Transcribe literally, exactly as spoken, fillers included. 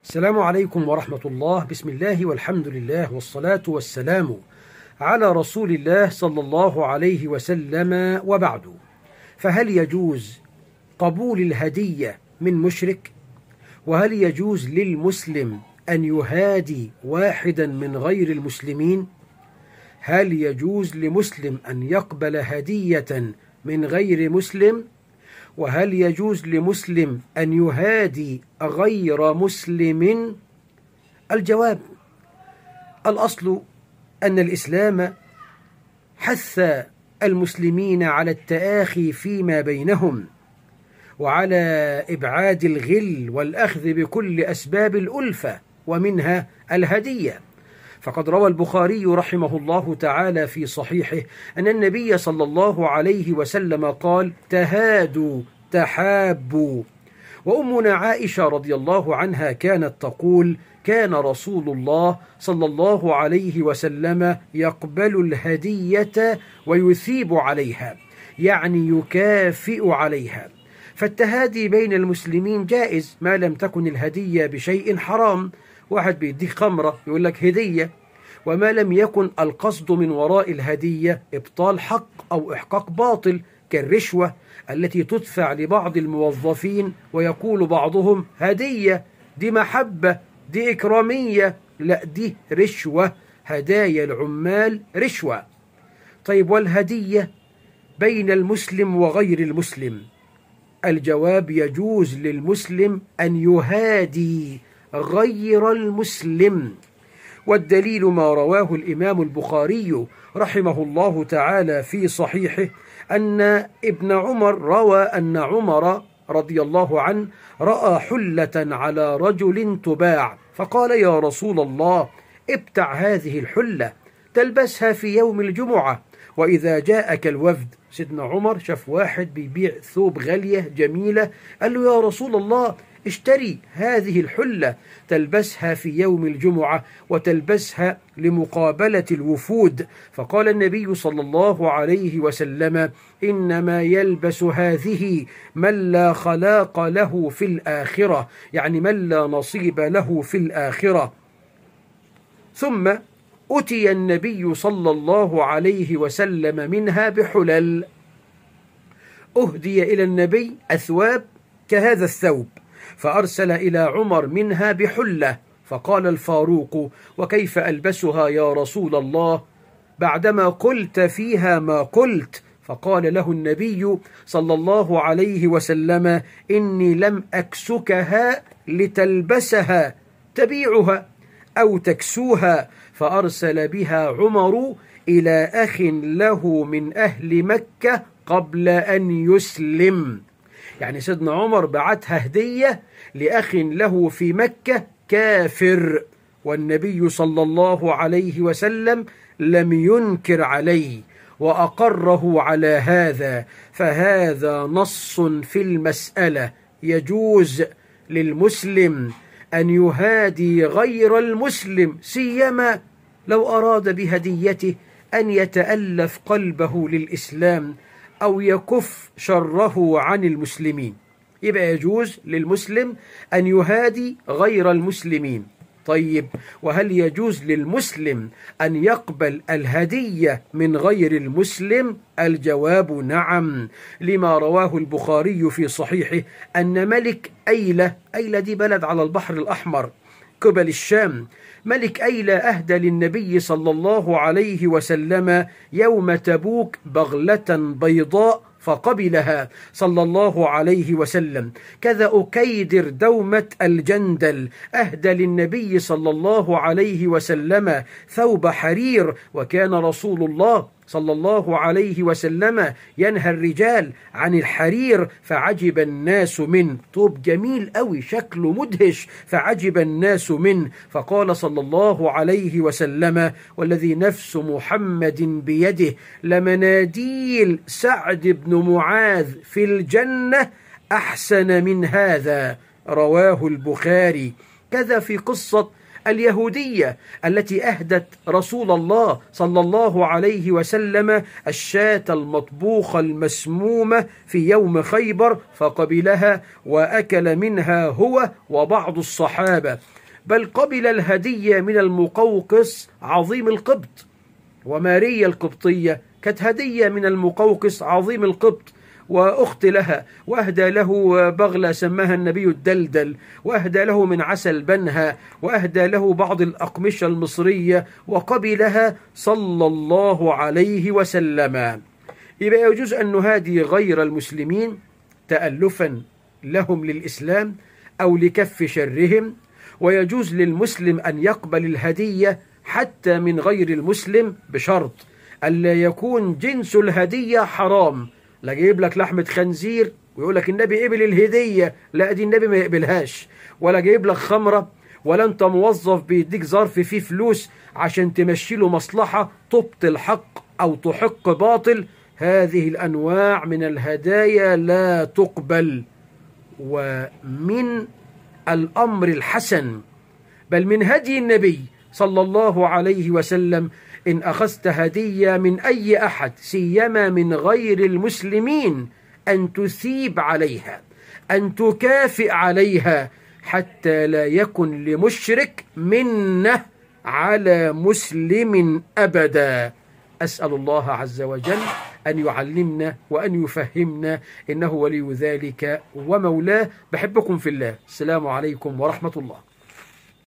السلام عليكم ورحمة الله. بسم الله والحمد لله والصلاة والسلام على رسول الله صلى الله عليه وسلم، وبعد. فهل يجوز قبول الهدية من مشرك؟ وهل يجوز للمسلم أن يهادي واحدا من غير المسلمين؟ هل يجوز لمسلم أن يقبل هدية من غير مسلم؟ وهل يجوز لمسلم أن يهادي غير مسلم؟ الجواب: الأصل أن الإسلام حث المسلمين على التآخي فيما بينهم، وعلى إبعاد الغل والأخذ بكل أسباب الألفة، ومنها الهدية. فقد روى البخاري رحمه الله تعالى في صحيحه أن النبي صلى الله عليه وسلم قال: تهادوا تحابوا. وأمنا عائشة رضي الله عنها كانت تقول: كان رسول الله صلى الله عليه وسلم يقبل الهدية ويثيب عليها، يعني يكافئ عليها. فالتهادي بين المسلمين جائز ما لم تكن الهدية بشيء حرام. واحد بيديك خمرة يقول لك هدية، وما لم يكن القصد من وراء الهدية إبطال حق أو إحقاق باطل، كالرشوة التي تدفع لبعض الموظفين ويقول بعضهم هدية، دي محبة، دي إكرامية. لا، دي رشوة، هدايا العمال رشوة. طيب، والهدية بين المسلم وغير المسلم؟ الجواب: يجوز للمسلم أن يهادي غير المسلم، والدليل ما رواه الإمام البخاري رحمه الله تعالى في صحيحه أن ابن عمر روى أن عمر رضي الله عنه رأى حلة على رجل تباع، فقال: يا رسول الله، ابتع هذه الحلة تلبسها في يوم الجمعة وإذا جاءك الوفد. سيدنا عمر شاف واحد بيبيع ثوب غالية جميلة، قال له: يا رسول الله، اشتري هذه الحلة تلبسها في يوم الجمعة وتلبسها لمقابلة الوفود. فقال النبي صلى الله عليه وسلم: إنما يلبس هذه من لا خلاق له في الآخرة، يعني من لا نصيب له في الآخرة. ثم أتي النبي صلى الله عليه وسلم منها بحلل، أهدي إلى النبي أثواب كهذا الثوب، فأرسل إلى عمر منها بحلة، فقال الفاروق: وكيف ألبسها يا رسول الله بعدما قلت فيها ما قلت؟ فقال له النبي صلى الله عليه وسلم: إني لم أكسكها لتلبسها، تبيعها أو تكسوها. فأرسل بها عمر إلى أخ له من أهل مكة قبل أن يسلم. يعني سيدنا عمر بعتها هدية لأخ له في مكة كافر، والنبي صلى الله عليه وسلم لم ينكر عليه وأقره على هذا. فهذا نص في المسألة: يجوز للمسلم أن يهادي غير المسلم، سيما لو أراد بهديته أن يتألف قلبه للإسلام أو يكف شره عن المسلمين. يبقى يجوز للمسلم أن يهادي غير المسلمين. طيب، وهل يجوز للمسلم أن يقبل الهدية من غير المسلم؟ الجواب: نعم، لما رواه البخاري في صحيحه أن ملك أيلة، أيلة دي بلد على البحر الأحمر قبل الشام، ملك أيلة أهدى للنبي صلى الله عليه وسلم يوم تبوك بغلة بيضاء فقبلها صلى الله عليه وسلم. كذا أكيدر دومة الجندل أهدى للنبي صلى الله عليه وسلم ثوب حرير، وكان رسول الله صلى الله عليه وسلم ينهى الرجال عن الحرير، فعجب الناس منه. طوب جميل قوي، شكله مدهش، فعجب الناس منه. فقال صلى الله عليه وسلم: والذي نفس محمد بيده لمناديل سعد بن معاذ في الجنة أحسن من هذا. رواه البخاري. كذا في قصة اليهودية التي أهدت رسول الله صلى الله عليه وسلم الشاة المطبوخة المسمومة في يوم خيبر فقبلها وأكل منها هو وبعض الصحابة، بل قبل الهدية من المقوقس عظيم القبط. وماريا القبطية كانت هدية من المقوقس عظيم القبط وأخت لها، وأهدى له بغلة سماها النبي الدلدل، وأهدى له من عسل بنها، وأهدى له بعض الأقمشة المصرية، وقبلها صلى الله عليه وسلم. يبقى يجوز أن نهادي غير المسلمين تألفا لهم للإسلام أو لكف شرهم، ويجوز للمسلم أن يقبل الهدية حتى من غير المسلم بشرط ألا يكون جنس الهدية حرام. لا جايب لك لحمة خنزير ويقول لك النبي قبل الهدية، لا دي النبي ما يقبلهاش. ولا جايب لك خمرة، ولا انت موظف بيديك ظرف فيه فلوس عشان تمشي له مصلحة تبطل حق أو تحق باطل. هذه الأنواع من الهدايا لا تقبل. ومن الأمر الحسن بل من هدي النبي صلى الله عليه وسلم إن أخذت هدية من أي أحد سيما من غير المسلمين أن تثيب عليها، أن تكافئ عليها، حتى لا يكن لمشرك منة على مسلم أبدا. أسأل الله عز وجل أن يعلمنا وأن يفهمنا، إنه ولي ذلك ومولاه. بحبكم في الله. السلام عليكم ورحمة الله.